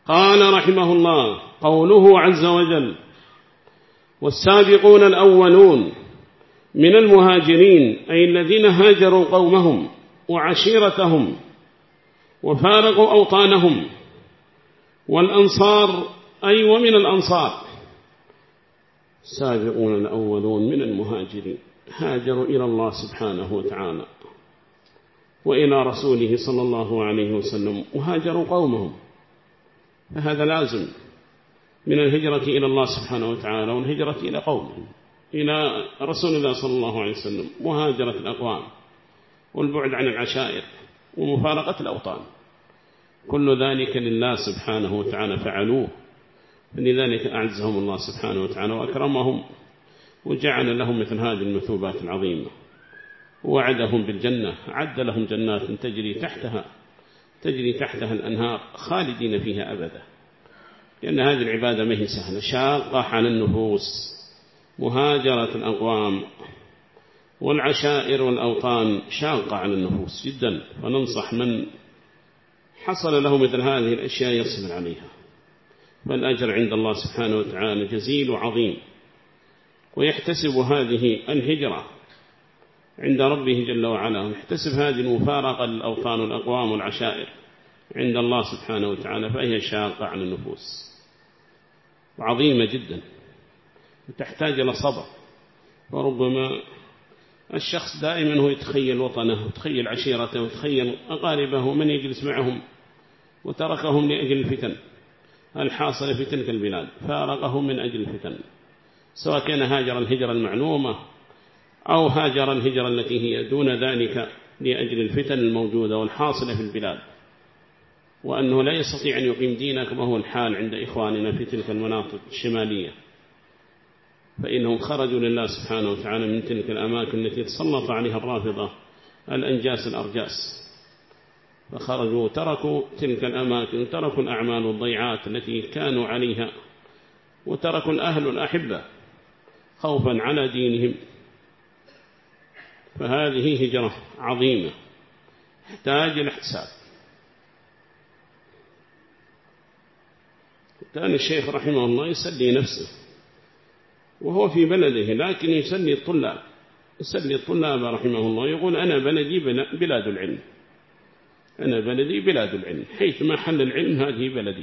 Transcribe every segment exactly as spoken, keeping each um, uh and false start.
قال رحمه الله: قوله عز وجل: والسابقون الأولون من المهاجرين، أي الذين هاجروا قومهم وعشيرتهم وفارقوا أوطانهم، والأنصار أي ومن الأنصار. السابقون الأولون من المهاجرين هاجروا إلى الله سبحانه وتعالى وإلى رسوله صلى الله عليه وسلم وهاجروا قومهم، فهذا لازم من الهجرة إلى الله سبحانه وتعالى والهجرة إلى قومهم، إلى رسول الله صلى الله عليه وسلم، مهاجرة الأقوام والبعد عن العشائر ومفارقة الأوطان، كل ذلك لله سبحانه وتعالى فعلوه، لذلك أعزهم الله سبحانه وتعالى وأكرمهم وجعل لهم مثل هذه المثوبات العظيمة، ووعدهم بالجنة، عد لهم جنات تجري تحتها تجري تحتها الأنهار خالدين فيها أبدا، لأن هذه العبادة ما هي سهلة، شاقة على النفوس، مهاجرة الأقوام والعشائر والأوطان شاقة على النفوس جدا، فننصح من حصل له مثل هذه الأشياء يصبر عليها، فالأجر عند الله سبحانه وتعالى جزيل وعظيم، ويحتسب هذه الهجرة عند ربه جل وعلا، ويحتسب هذه المفارقة للأوطان والأقوام والعشائر عند الله سبحانه وتعالى، فهي شاقة على النفوس وعظيمة جدا وتحتاج إلى صبر. وربما الشخص دائما هو يتخيل وطنه وتخيل عشيرته وتخيل أقاربه من يجلس معهم، وتركهم لأجل الفتن الحاصلة في تلك البلاد، فارقهم من أجل الفتن، سواء كان هاجر الهجرة المعلومة أو هاجر الهجرة التي هي دون ذلك لأجل الفتن الموجودة والحاصلة في البلاد، وأنه لا يستطيع أن يقيم دينه كما هو الحال عند إخواننا في تلك المناطق الشمالية، فإنهم خرجوا لله سبحانه وتعالى من تلك الأماكن التي تسلط عليها الرافضة الأنجاس الأرجاس، فخرجوا وتركوا تلك الأماكن وتركوا الأعمال والضيعات التي كانوا عليها، وتركوا الأهل والأحبة خوفا على دينهم، فهذه هجرة عظيمة تحتاج الاحتساب. كان الشيخ رحمه الله يسلي نفسه وهو في بلده، لكن يسلي الطلاب يسلي الطلاب رحمه الله، يقول: أنا بلدي بلاد العلم، أنا بلدي بلاد العلم، حيث ما حل العلم هذه بلدي.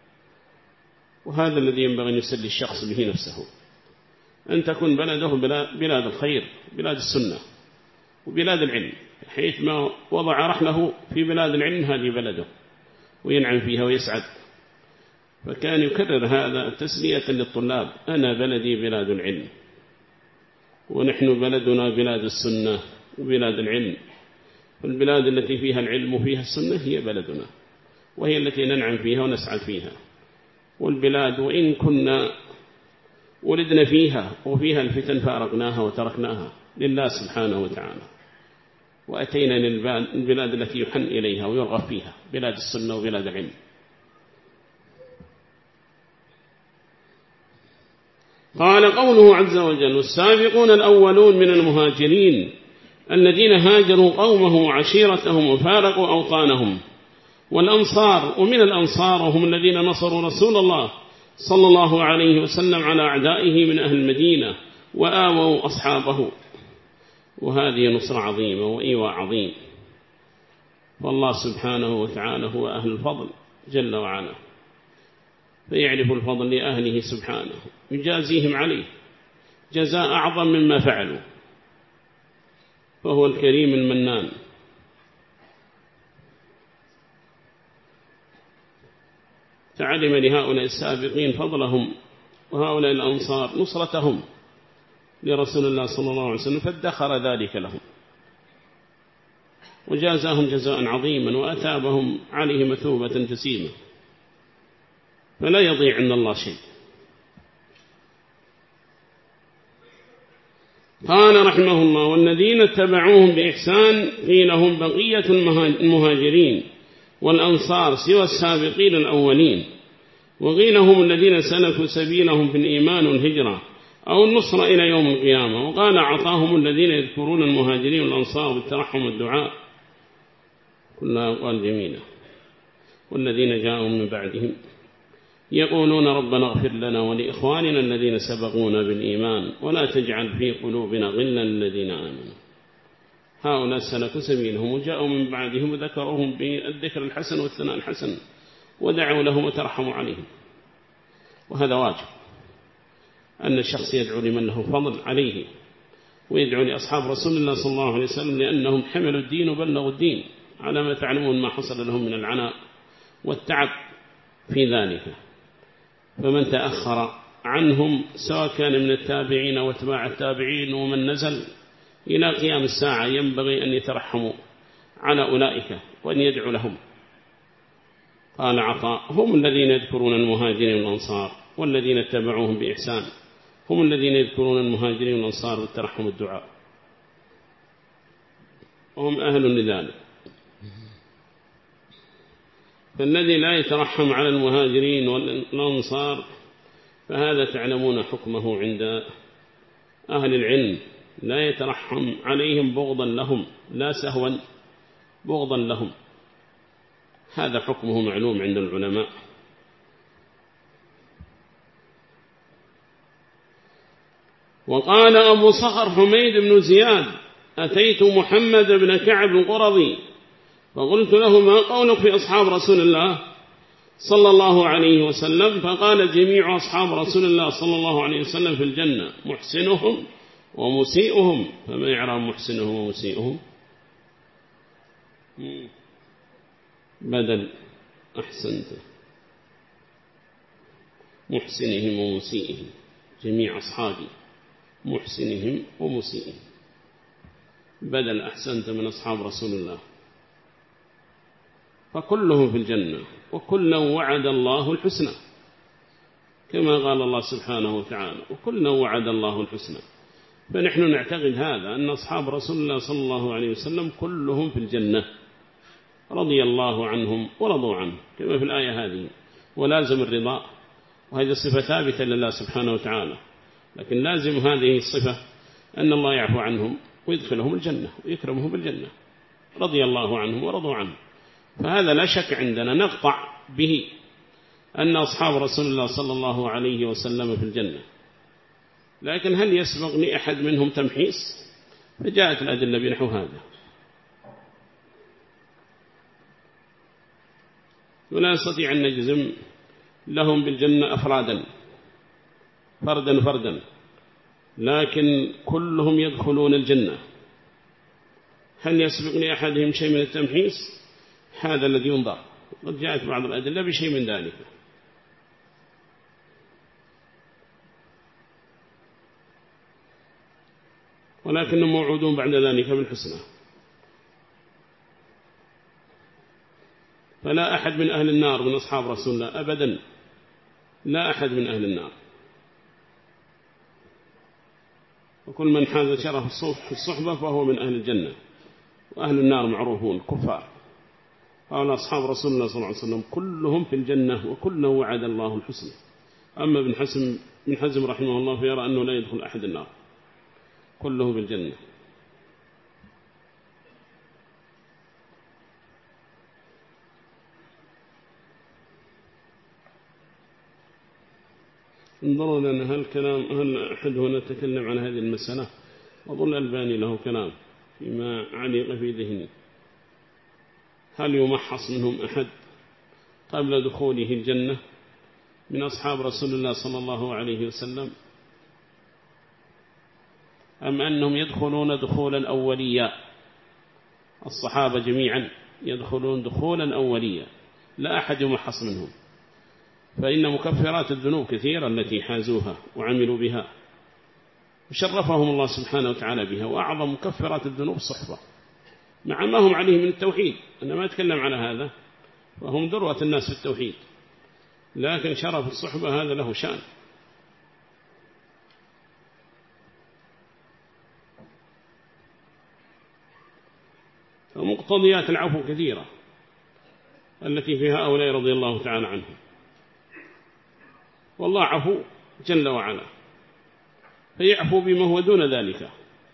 وهذا الذي ينبغي أن يسلي الشخص به نفسه، أن تكون بلده بلاد الخير، بلاد السنة وبلاد العلم، حيث ما وضع رحله في بلاد العلم هذه بلده وينعم فيها ويسعد. فكان يكرر هذا تسلية للطلاب: أنا بلدي بلاد العلم، ونحن بلدنا بلاد السنة وبلاد العلم، والبلاد التي فيها العلم وفيها السنة هي بلدنا، وهي التي ننعم فيها ونسعد فيها. والبلاد وإن كنا ولدنا فيها وفيها الفتن فارقناها وتركناها لله سبحانه وتعالى، وأتينا للبلاد التي يحن إليها ويرغب فيها، بلاد السنة وبلاد العلم. قال قوله عز وجل: والسابقون الأولون من المهاجرين الذين هاجروا قومهم وعشيرتهم وفارقوا أوطانهم، والأنصار ومن الأنصار وهم الذين نصروا رسول الله صلى الله عليه وسلم على أعدائه من أهل المدينة وآووا أصحابه. وهذه نصرة عظيمة وإيواء عظيم، والله سبحانه وتعالى هو أهل الفضل جل وعلا، فيعرف الفضل لأهله سبحانه، يجازيهم عليه جزاء أعظم مما فعلوا، فهو الكريم المنان. تعلم لهؤلاء السابقين فضلهم وهؤلاء الأنصار نصرتهم لرسول الله صلى الله عليه وسلم، فادخر ذلك لهم وجازاهم جزاء عظيما وأتابهم عليه مثوبة جسيمة، فلا يضيع عند الله شيء. قال رحمه الله: والذين اتبعوهم بإحسان قيل هم بقية المهاجرين والأنصار سوى السابقين الأولين، وقيل هم الذين سلكوا سبيلهم في الإيمان والهجرة أو النصر إلى يوم القيامة. وقال: عطاهم الذين يذكرون المهاجرين والأنصار بالترحم والدعاء، كلها أقوال جميلة. والذين جاءوا من بعدهم يقولون ربنا اغفر لنا ولإخواننا الذين سبقونا بالإيمان ولا تجعل في قلوبنا غلا للذين آمنوا. هؤلاء سلكوا سبيلهم وجاءوا من بعدهم وذكرهم بالذكر الحسن والثناء الحسن ودعوا لهم وترحموا عليهم. وهذا واجب أن الشخص يدعو لمن له فضل عليه، ويدعو لأصحاب رسول الله صلى الله عليه وسلم لأنهم حملوا الدين وبلغوا الدين على ما تعلمون ما حصل لهم من العناء والتعب في ذلك. فمن تأخر عنهم سواء كان من التابعين واتباع التابعين ومن نزل إلى قيام الساعة ينبغي أن يترحموا على أولئك وأن يدعو لهم. قال عطاء هم الذين يذكرون المهاجرين والأنصار والذين اتبعوهم بإحسان، هم الذين يذكرون المهاجرين والأنصار بالترحم والدعاء، وهم أهل لذلك. فالذي لا يترحم على المهاجرين والأنصار فهذا تعلمون حكمه عند أهل العلم، لا يترحم عليهم بغضا لهم لا سهوا بغضا لهم، هذا حكمه معلوم عند العلماء. وقال أبو صخر حميد بن زياد أتيت محمد بن كعب القرظي فقلت له ما قولك في أصحاب رسول الله صلى الله عليه وسلم؟ فقال جميع أصحاب رسول الله صلى الله عليه وسلم في الجنة محسنهم ومسيئهم. فما يعرف محسنهم ومسيئهم؟ بدل أحسنت محسنهم ومسيئهم، جميع أصحابي محسنهم ومسيئهم، بدل أحسنت من أصحاب رسول الله. فكلهم في الجنة وكلا وعد الله الحسنى كما قال الله سبحانه وتعالى، وكلا وعد الله الحسنى. فنحن نعتقد هذا أن أصحاب رسول الله صلى الله عليه وسلم كلهم في الجنة رضي الله عنهم ورضوا عنه كما في الآية هذه، ولازم الرضا، وهذه الصفة ثابتة لله سبحانه وتعالى. لكن لازم هذه الصفة أن الله يعفو عنهم ويدخلهم الجنة ويكرمهم بالجنة رضي الله عنهم ورضوا عنه. فهذا لا شك عندنا نقطع به أن أصحاب رسول الله صلى الله عليه وسلم في الجنة. لكن هل يسبق لأحد منهم تمحيص؟ فجاءت الأدلة بنحو هذا، ولا نستطيع أن نجزم لهم بالجنة أفرادا فردا فردا، لكن كلهم يدخلون الجنة. هل يسبق لأحدهم شيء من التمحيص؟ هذا الذي ينظر، قد جاءت بعض الأدلة بشيء من ذلك. ولكنهم موعودون بعد ذلك بالحسنى. فلا أحد من أهل النار من أصحاب رسول الله أبدا، لا أحد من أهل النار. وكل من حاز شرف الصحبة فهو من أهل الجنة، وأهل النار معروفون كفار. قال أصحاب رسول الله صلى الله عليه وسلم كلهم في الجنة وكله وعد الله الحسنى. أما ابن حزم من حزم رحمه الله فيرى أنه لا يدخل أحد النار، كله بالجنة. انظروا لأن هل كلام هل أحد هنا تكلم عن هذه المسألة؟ أظن الألباني له كلام فيما علق في ذهني. هل يمحص منهم أحد قبل دخوله الجنة من أصحاب رسول الله صلى الله عليه وسلم، أم أنهم يدخلون دخولا أوليا؟ الصحابة جميعا يدخلون دخولا أوليا، لا أحد يمحص منهم، فإن مكفرات الذنوب كثيرة التي حازوها وعملوا بها وشرفهم الله سبحانه وتعالى بها. وأعظم مكفرات الذنوب الصحبة، مع ما هم عليه من التوحيد. أنا ما أتكلم على هذا، وهم ذروة الناس في التوحيد، لكن شرف الصحبة هذا له شأن. ومقتضيات العفو كثيرة التي فيها أولئك رضي الله تعالى عنهم، والله عفو جل وعلا، فيعفو بما هو دون ذلك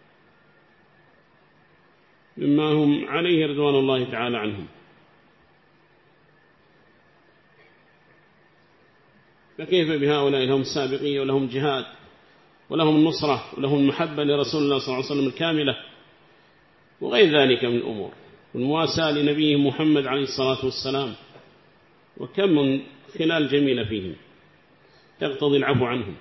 مما هم عليه رضوان الله تعالى عنهم. فكيف بهؤلاء لهم السابقية ولهم جهاد ولهم النصرة ولهم المحبة لرسول الله صلى الله عليه وسلم الكاملة وغير ذلك من الأمور، والمواساة لنبيه محمد عليه الصلاة والسلام، وكم من خلال جميلة فيهم تقتضي العفو عنهم.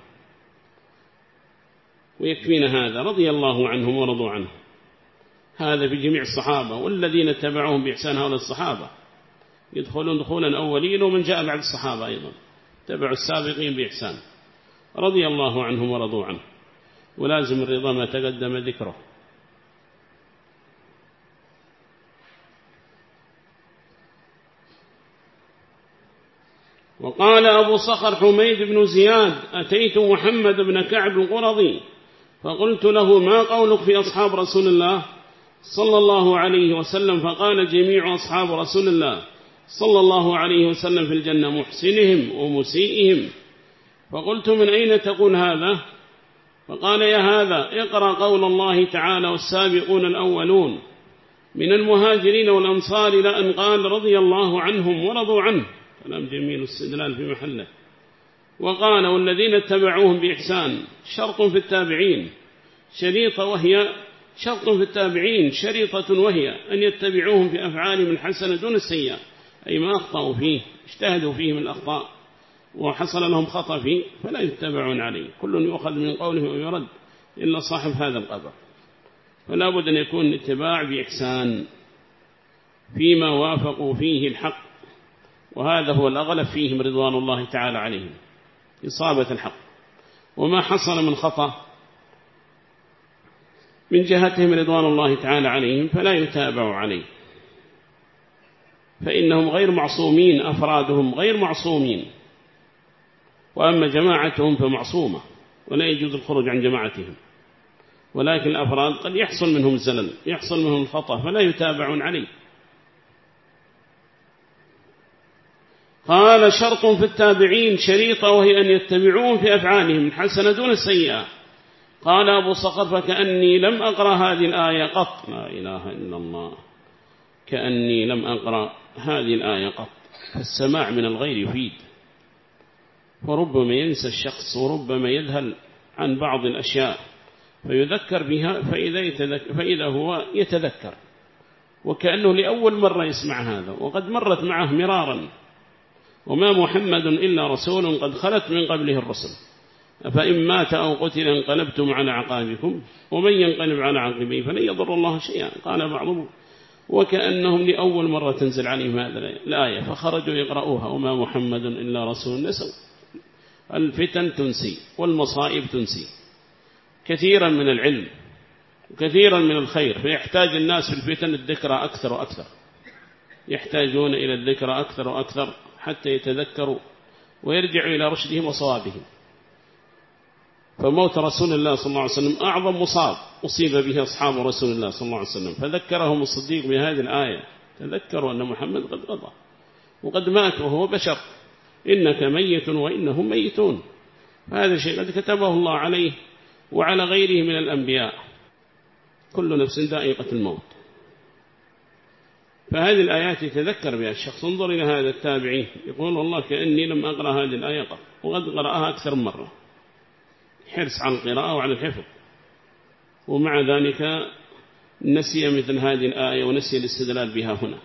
ويكفينا هذا، رضي الله عنهم ورضوا عنه، هذا في جميع الصحابة والذين اتبعوهم بإحسان. هؤلاء الصحابة يدخلون دخولا أولين، ومن جاء بعد الصحابة أيضا تبعوا السابقين بإحسان، رضي الله عنهم ورضوا عنه. ولازم الرضا ما تقدم ذكره. وقال أبو صخر حميد بن زياد: أتيت محمد بن كعب القرظي فقلت له: ما قولك في أصحاب رسول الله صلى الله عليه وسلم؟ فقال: جميع أصحاب رسول الله صلى الله عليه وسلم في الجنة، محسنهم ومسيئهم. فقلت: من أين تقول هذا؟ فقال: يا هذا اقرأ قول الله تعالى: والسابقون الأولون من المهاجرين والأنصار، لأن قال رضي الله عنهم ورضوا عنه. كلام جميل واستدلال في محله. وقال: والذين اتبعوهم بإحسان. شرط في التابعين شريطة، وهي شرط في التابعين شريطة وهي أن يتبعوهم في أفعالهم الحسنة دون السيئة، أي ما أخطأوا فيه اجتهدوا فيه من الأخطاء وحصل لهم خطأ فيه فلا يتبعون عليه. كل يؤخذ من قوله ويرد إلا صاحب هذا القبر. فلا بد أن يكون الاتباع بإحسان فيما وافقوا فيه الحق، وهذا هو الأغلب فيهم رضوان الله تعالى عليهم، إصابة الحق. وما حصل من خطأ من جهتهم رضوان الله تعالى عليهم فلا يتابع عليه، فإنهم غير معصومين، أفرادهم غير معصومين، وأما جماعتهم فمعصومة ولا يجوز الخروج عن جماعتهم. ولكن الأفراد قد يحصل منهم الزلل، يحصل منهم الخطأ، فلا يتابعون عليه. قال: شرط في التابعين شريطة، وهي أن يتبعون في أفعالهم الحسنة دون السيئة. قال أبو صخر: فكأني لم أقرأ هذه الآية قط. لا إله إلا الله، كأني لم أقرأ هذه الآية قط. السماع من الغير يفيد، وربما ينسى الشخص، وربما يذهل عن بعض الأشياء فيذكر بها، فإذا, يتذكر فإذا هو يتذكر وكأنه لأول مرة يسمع هذا، وقد مرت معه مرارا. وما محمد إلا رسول قد خلت من قبله الرسل، فإن مات أو قتل انقلبتم على عقابكم ومن ينقلب على عقبيه فلن يضر الله شيئا. قال بعضهم: وكأنهم لأول مرة تنزل عليهم هذه الآية فخرجوا يقرؤوها: وما محمد إلا رسول. نسوا. الفتن تنسي والمصائب تنسي كثيرا من العلم وكثيرا من الخير، فيحتاج الناس في الفتن الذكرى أكثر وأكثر، يحتاجون إلى الذكرى أكثر وأكثر حتى يتذكروا ويرجعوا إلى رشدهم وصوابهم. فموت رسول الله صلى الله عليه وسلم أعظم مصاب أصيب به أصحاب رسول الله صلى الله عليه وسلم، فذكرهم الصديق بهذه الآية، تذكروا أن محمد قد قضى وقد مات وهو بشر، إنك ميت وإنهم ميتون. فهذا شيء قد كتبه الله عليه وعلى غيره من الأنبياء، كل نفس ذائقة الموت. فهذه الآيات يتذكر بها الشخص. انظر إلى هذا التابعي يقول: والله كأني لم أقرأ هذه الآية قط، وقد قرأها أكثر من مرة، حرص على القراءة وعلى الحفظ، ومع ذلك نسي مثل هذه الآية ونسي الاستدلال بها هنا.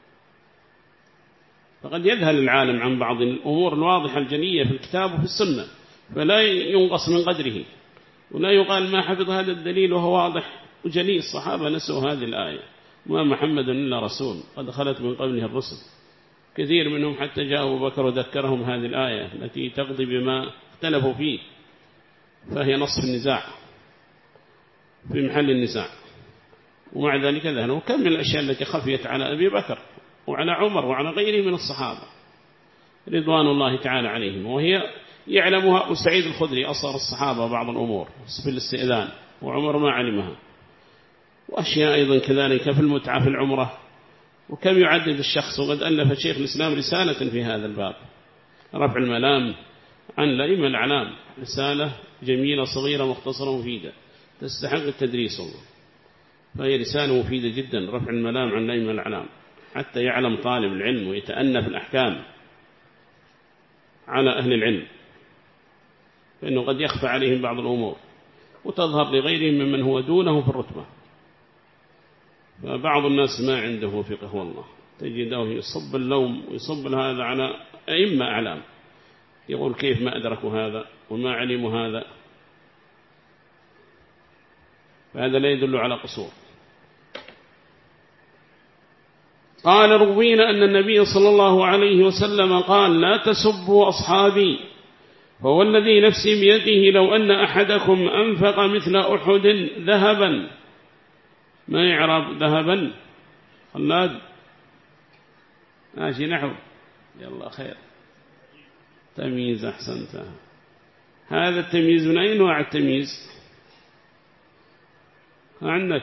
فقد يذهل العالم عن بعض الأمور الواضحة الجلية في الكتاب وفي السنة، فلا ينقص من قدره، ولا يقال ما حفظ هذا الدليل وهو واضح وجلي. الصحابة نسوا هذه الآية: ما محمد إلا رسول قد خلت من قبله الرسل. كثير منهم حتى جاء أبو بكر وذكرهم هذه الآية التي تقضي بما اختلفوا فيه، فهي نصف النزاع في محل النزاع. ومع ذلك ذهنوا كم من الأشياء التي خفيت على أبي بكر وعلى عمر وعلى غيره من الصحابة رضوان الله تعالى عليهم، وهي يعلمها أبو سعيد الخدري أصغر الصحابة بعض الأمور في الاستئذان، وعمر ما علمها. وأشياء أيضا كذلك في المتعة في العمرة. وكم يعدد الشخص، وقد ألف شيخ الإسلام رسالة في هذا الباب: رفع الملام عن الأئمة الأعلام، رسالة جميلة صغيرة مختصرة مفيدة تستحق التدريس، فهي رسالة مفيدة جدا، رفع الملام عن الأئمة الأعلام، حتى يعلم طالب العلم ويتأنى في الأحكام على أهل العلم. فإنه قد يخفى عليهم بعض الأمور وتظهر لغيرهم ممن هو دونه في الرتبة. فبعض الناس ما عنده فقه والله، تجده يصب اللوم ويصب هذا على أئمة أعلام، يقول كيف ما أدركوا هذا وما علموا هذا، فهذا لا يدل على قصور. قال روينا أن النبي صلى الله عليه وسلم قال لا تسبوا أصحابي فهو الذي نفسي بيده لو أن أحدكم أنفق مثل أحد ذهبا. ما يعرف ذهبا؟ خلاد ماشي نحو، يلا خير، تمييز، أحسنت. هذا التمييز من أي نوع التمييز عندك؟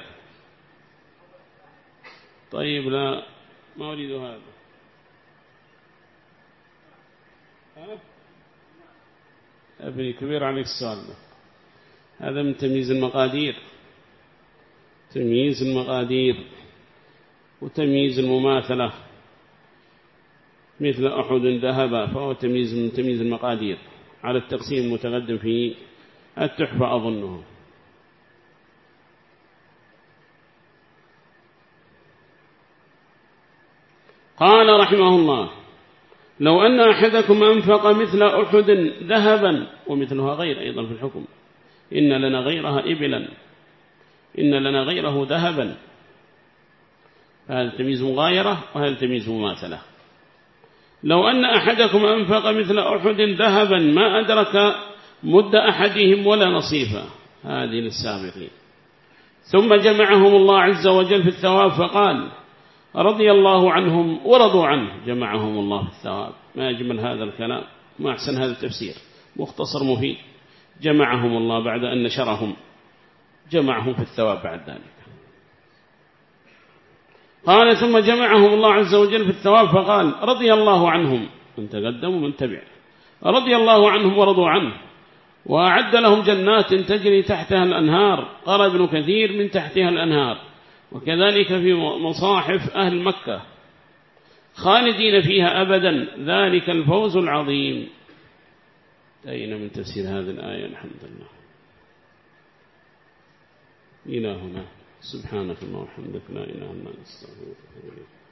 طيب لا ما أريد هذا. ها؟ ابني كبير عليك السؤال ده. هذا من تمييز المقادير، تمييز المقادير وتمييز المماثلة، مثل أحد ذهب فهو تمييز من تمييز المقادير على التقسيم المتقدم في التحفة أظنه. قال رحمه الله لو أن أحدكم أنفق مثل أحد ذهبا، ومثلها غير أيضا في الحكم، إن لنا غيرها إبلا، إن لنا غيره ذهبا، هذا تمييز مغايرة وهذا تمييز مماثلة. لو أن أحدكم أنفق مثل أحد ذهبا ما أدرك مد أحدهم ولا نصيفا، هذه للسابقين. ثم جمعهم الله عز وجل في الثواب فقال رضي الله عنهم ورضوا عنه، جمعهم الله في الثواب. ما أجمل هذا الكلام، ما أحسن هذا التفسير، مختصر مفيد. جمعهم الله بعد أن نشرهم، جمعهم في الثواب بعد ذلك. قال ثم جمعهم الله عز وجل في الثواب فقال رضي الله عنهم، من تقدم ومن تبع، رضي الله عنهم ورضوا عنه، وأعد لهم جنات تجري تحتها الأنهار. قال ابن كثير من تحتها الأنهار، وكذلك في مصاحف أهل مكة، خالدين فيها أبدا، ذلك الفوز العظيم. انتهينا من تفسير هذه الآية، الحمد لله. إلى هنا، سبحانك اللهم وبحمدك، لا إله إلا أنت، أستغفرك وأتوب إليك.